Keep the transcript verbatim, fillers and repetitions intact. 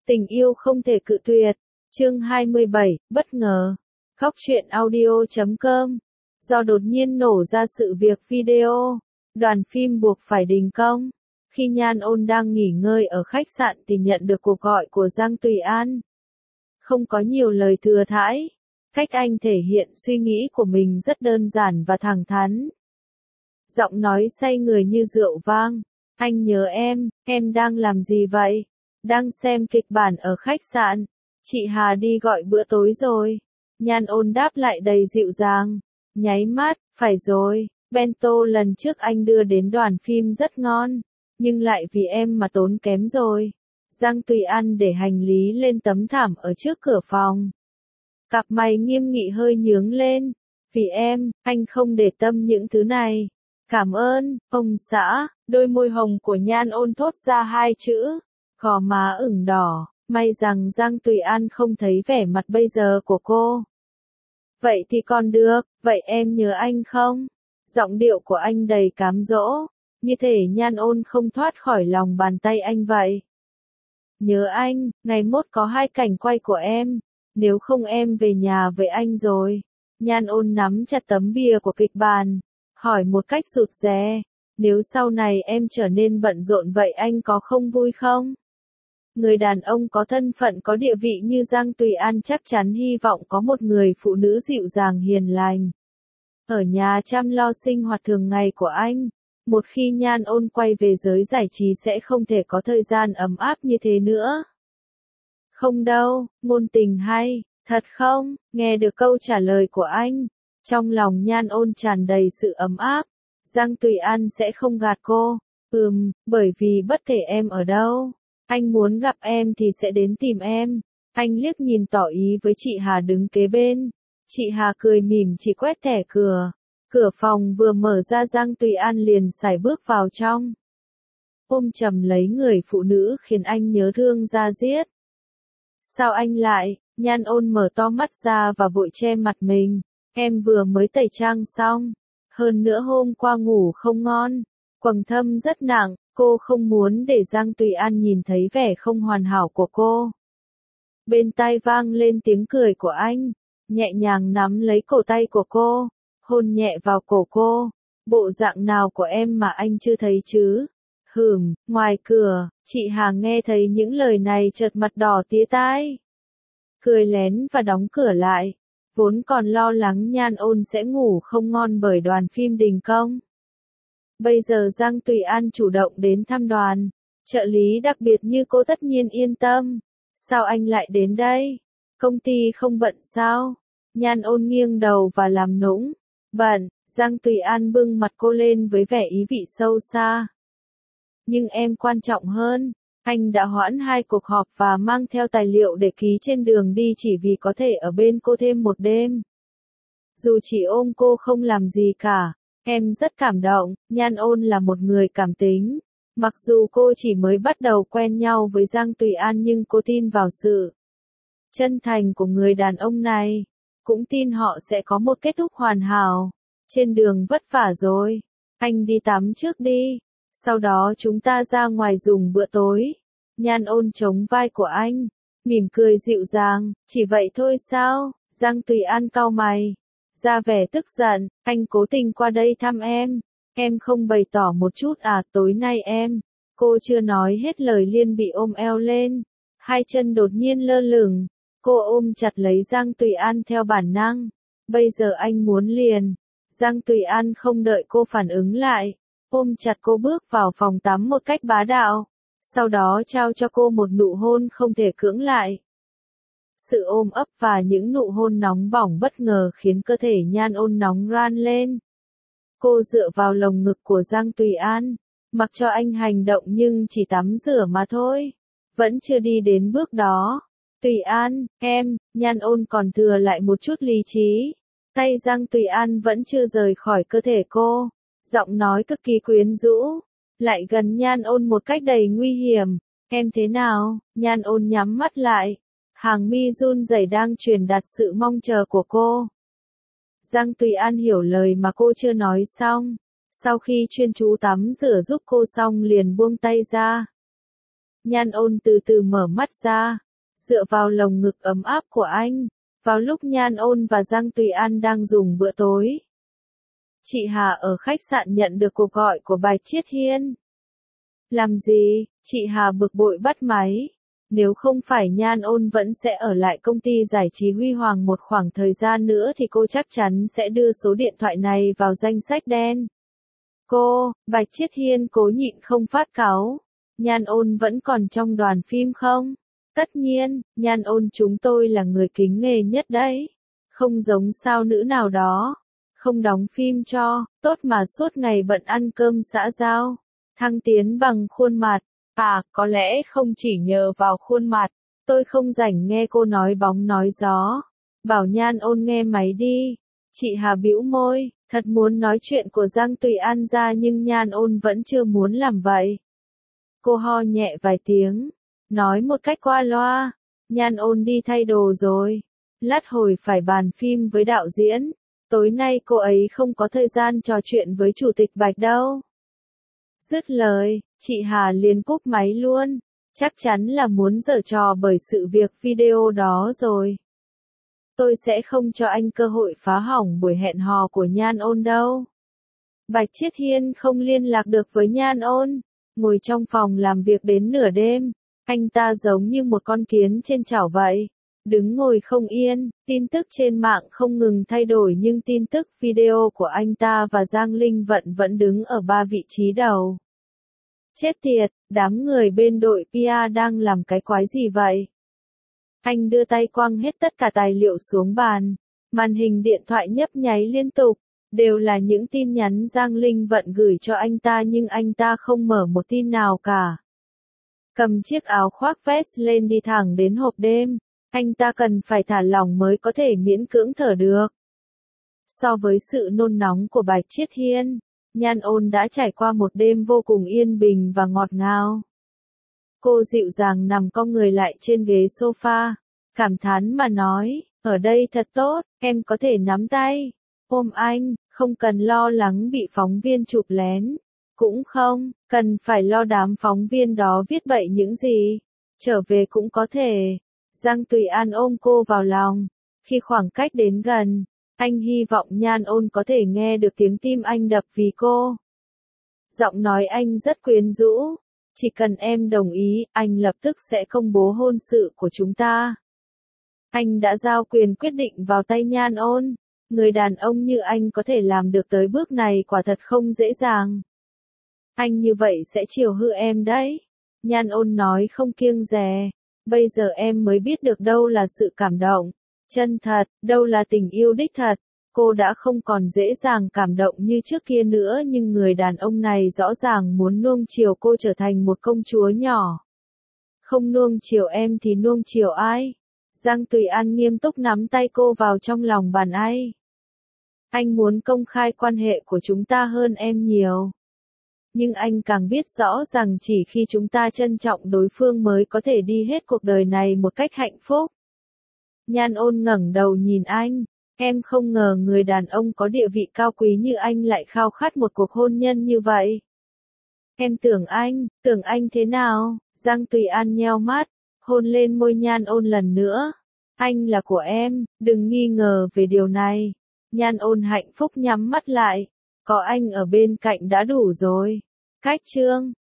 Tình yêu không thể cự tuyệt. Chương hai mươi bảy, bất ngờ. Khóc chuyện audio chấm com. Do đột nhiên nổ ra sự việc video, đoàn phim buộc phải đình công. Khi Nhan Ôn đang nghỉ ngơi ở khách sạn thì nhận được cuộc gọi của Giang Tùy An. Không có nhiều lời thừa thãi, cách anh thể hiện suy nghĩ của mình rất đơn giản và thẳng thắn. Giọng nói say người như rượu vang. Anh nhớ em, em đang làm gì vậy? Đang xem kịch bản ở khách sạn. Chị Hà đi gọi bữa tối rồi. Nhan Ôn đáp lại đầy dịu dàng. Nháy mắt, phải rồi, bento lần trước anh đưa đến đoàn phim rất ngon. Nhưng lại vì em mà tốn kém rồi. Giang Tùy An để hành lý lên tấm thảm ở trước cửa phòng. Cặp mày nghiêm nghị hơi nhướng lên. Vì em, anh không để tâm những thứ này. Cảm ơn, ông xã. Đôi môi hồng của Nhan Ôn thốt ra hai chữ. Gò má ửng đỏ. May rằng Giang Tùy An không thấy vẻ mặt bây giờ của cô. Vậy thì còn được, vậy em nhớ anh không? Giọng điệu của anh đầy cám dỗ. Như thể Nhan Ôn không thoát khỏi lòng bàn tay anh vậy. Nhớ anh, ngày mốt có hai cảnh quay của em. Nếu không em về nhà với anh rồi. Nhan Ôn nắm chặt tấm bìa của kịch bản. Hỏi một cách rụt rè. Nếu sau này em trở nên bận rộn vậy anh có không vui không? Người đàn ông có thân phận có địa vị như Giang Tùy An chắc chắn hy vọng có một người phụ nữ dịu dàng hiền lành. Ở nhà chăm lo sinh hoạt thường ngày của anh. Một khi Nhan Ôn quay về giới giải trí sẽ không thể có thời gian ấm áp như thế nữa. Không đâu, ngôn tình hay, thật không? Nghe được câu trả lời của anh. Trong lòng Nhan Ôn tràn đầy sự ấm áp. Giang Tùy An sẽ không gạt cô. Ừm, bởi vì bất kể em ở đâu. Anh muốn gặp em thì sẽ đến tìm em. Anh liếc nhìn tỏ ý với chị Hà đứng kế bên. Chị Hà cười mỉm chỉ quét thẻ cửa. Cửa phòng vừa mở ra Giang Tùy An liền sải bước vào trong. Ôm chầm lấy người phụ nữ khiến anh nhớ thương da diết. Sao anh lại? Nhan Ôn mở to mắt ra và vội che mặt mình. Em vừa mới tẩy trang xong. Hơn nữa hôm qua ngủ không ngon. Quầng thâm rất nặng. Cô không muốn để Giang Tùy An nhìn thấy vẻ không hoàn hảo của cô. Bên tai vang lên tiếng cười của anh. Nhẹ nhàng nắm lấy cổ tay của cô. Hôn nhẹ vào cổ cô. Bộ dạng nào của em mà anh chưa thấy chứ? Hửm, ngoài cửa, chị Hà nghe thấy những lời này chợt mặt đỏ tía tai. Cười lén và đóng cửa lại. Vốn còn lo lắng Nhan Ôn sẽ ngủ không ngon bởi đoàn phim đình công. Bây giờ Giang Tùy An chủ động đến thăm đoàn. Trợ lý đặc biệt như cô tất nhiên yên tâm. Sao anh lại đến đây? Công ty không bận sao? Nhan Ôn nghiêng đầu và làm nũng. Bận, Giang Tùy An bưng mặt cô lên với vẻ ý vị sâu xa. Nhưng em quan trọng hơn. Anh đã hoãn hai cuộc họp và mang theo tài liệu để ký trên đường đi chỉ vì có thể ở bên cô thêm một đêm. Dù chỉ ôm cô không làm gì cả. Em rất cảm động, Nhan Ôn là một người cảm tính. Mặc dù cô chỉ mới bắt đầu quen nhau với Giang Tùy An nhưng cô tin vào sự chân thành của người đàn ông này. Cũng tin họ sẽ có một kết thúc hoàn hảo. Trên đường vất vả rồi. Anh đi tắm trước đi. Sau đó chúng ta ra ngoài dùng bữa tối. Nhan Ôn chống vai của anh. Mỉm cười dịu dàng. Chỉ vậy thôi sao? Giang Tùy An cau mày. Ra vẻ tức giận, anh cố tình qua đây thăm em. Em không bày tỏ một chút à, tối nay em. Cô chưa nói hết lời liền bị ôm eo lên. Hai chân đột nhiên lơ lửng. Cô ôm chặt lấy Giang Tùy An theo bản năng. Bây giờ anh muốn liền. Giang Tùy An không đợi cô phản ứng lại. Ôm chặt cô bước vào phòng tắm một cách bá đạo. Sau đó trao cho cô một nụ hôn không thể cưỡng lại. Sự ôm ấp và những nụ hôn nóng bỏng bất ngờ khiến cơ thể Nhan Ôn nóng ran lên. Cô dựa vào lồng ngực của Giang Tùy An, mặc cho anh hành động nhưng chỉ tắm rửa mà thôi. Vẫn chưa đi đến bước đó. Tùy An, em, Nhan Ôn còn thừa lại một chút lý trí. Tay Giang Tùy An vẫn chưa rời khỏi cơ thể cô. Giọng nói cực kỳ quyến rũ. Lại gần Nhan Ôn một cách đầy nguy hiểm. Em thế nào? Nhan Ôn nhắm mắt lại. Hàng mi run rẩy đang truyền đạt sự mong chờ của cô. Giang Tùy An hiểu lời mà cô chưa nói xong. Sau khi chuyên chú tắm rửa giúp cô xong liền buông tay ra. Nhan Ôn từ từ mở mắt ra, dựa vào lồng ngực ấm áp của anh, vào lúc Nhan Ôn và Giang Tùy An đang dùng bữa tối. Chị Hà ở khách sạn nhận được cuộc gọi của Bạch Chiết Hiên. Làm gì? Chị Hà bực bội bắt máy. Nếu không phải Nhan Ôn vẫn sẽ ở lại công ty giải trí Huy Hoàng một khoảng thời gian nữa thì cô chắc chắn sẽ đưa số điện thoại này vào danh sách đen. Cô, Bạch Chiết Hiên cố nhịn không phát cáu. Nhan Ôn vẫn còn trong đoàn phim không? Tất nhiên, Nhan Ôn chúng tôi là người kính nghề nhất đấy. Không giống sao nữ nào đó. Không đóng phim cho, tốt mà suốt ngày bận ăn cơm xã giao. Thăng tiến bằng khuôn mặt. À, có lẽ không chỉ nhờ vào khuôn mặt. Tôi không rảnh nghe cô nói bóng nói gió. Bảo Nhan Ôn nghe máy đi. Chị Hà bĩu môi, thật muốn nói chuyện của Giang Tùy An ra nhưng Nhan Ôn vẫn chưa muốn làm vậy. Cô ho nhẹ vài tiếng, nói một cách qua loa. Nhan Ôn đi thay đồ rồi. Lát hồi phải bàn phim với đạo diễn. Tối nay cô ấy không có thời gian trò chuyện với Chủ tịch Bạch đâu. Dứt lời, chị Hà liền cúp máy luôn. Chắc chắn là muốn giở trò bởi sự việc video đó rồi. Tôi sẽ không cho anh cơ hội phá hỏng buổi hẹn hò của Nhan Ôn đâu. Bạch Chiết Hiên không liên lạc được với Nhan Ôn. Ngồi trong phòng làm việc đến nửa đêm. Anh ta giống như một con kiến trên chảo vậy. Đứng ngồi không yên, tin tức trên mạng không ngừng thay đổi nhưng tin tức video của anh ta và Giang Linh Vận vẫn đứng ở ba vị trí đầu. Chết tiệt, đám người bên đội pê e đang làm cái quái gì vậy? Anh đưa tay quăng hết tất cả tài liệu xuống bàn. Màn hình điện thoại nhấp nháy liên tục. Đều là những tin nhắn Giang Linh Vận gửi cho anh ta nhưng anh ta không mở một tin nào cả. Cầm chiếc áo khoác vest lên đi thẳng đến hộp đêm. Anh ta cần phải thả lỏng mới có thể miễn cưỡng thở được. So với sự nôn nóng của Bạch Chiết Hiên, Nhan Ôn đã trải qua một đêm vô cùng yên bình và ngọt ngào. Cô dịu dàng nằm cong người lại trên ghế sofa, cảm thán mà nói, ở đây thật tốt, em có thể nắm tay, ôm anh, không cần lo lắng bị phóng viên chụp lén. Cũng không, cần phải lo đám phóng viên đó viết bậy những gì. Trở về cũng có thể. Giang Tùy An ôm cô vào lòng. Khi khoảng cách đến gần, anh hy vọng Nhan Ôn có thể nghe được tiếng tim anh đập vì cô. Giọng nói anh rất quyến rũ. Chỉ cần em đồng ý, anh lập tức sẽ công bố hôn sự của chúng ta. Anh đã giao quyền quyết định vào tay Nhan Ôn. Người đàn ông như anh có thể làm được tới bước này quả thật không dễ dàng. Anh như vậy sẽ chiều hư em đấy. Nhan Ôn nói không kiêng dè. Bây giờ em mới biết được đâu là sự cảm động, chân thật, đâu là tình yêu đích thật. Cô đã không còn dễ dàng cảm động như trước kia nữa nhưng người đàn ông này rõ ràng muốn nuông chiều cô trở thành một công chúa nhỏ. Không nuông chiều em thì nuông chiều ai? Giang Tùy An nghiêm túc nắm tay cô vào trong lòng bàn ai. Anh muốn công khai quan hệ của chúng ta hơn em nhiều. Nhưng anh càng biết rõ rằng chỉ khi chúng ta trân trọng đối phương mới có thể đi hết cuộc đời này một cách hạnh phúc. Nhan Ôn ngẩng đầu nhìn anh. Em không ngờ người đàn ông có địa vị cao quý như anh lại khao khát một cuộc hôn nhân như vậy. Em tưởng anh, tưởng anh thế nào? Giang Tùy An nheo mắt, hôn lên môi Nhan Ôn lần nữa. Anh là của em, đừng nghi ngờ về điều này. Nhan Ôn hạnh phúc nhắm mắt lại. Có anh ở bên cạnh đã đủ rồi. Cách chương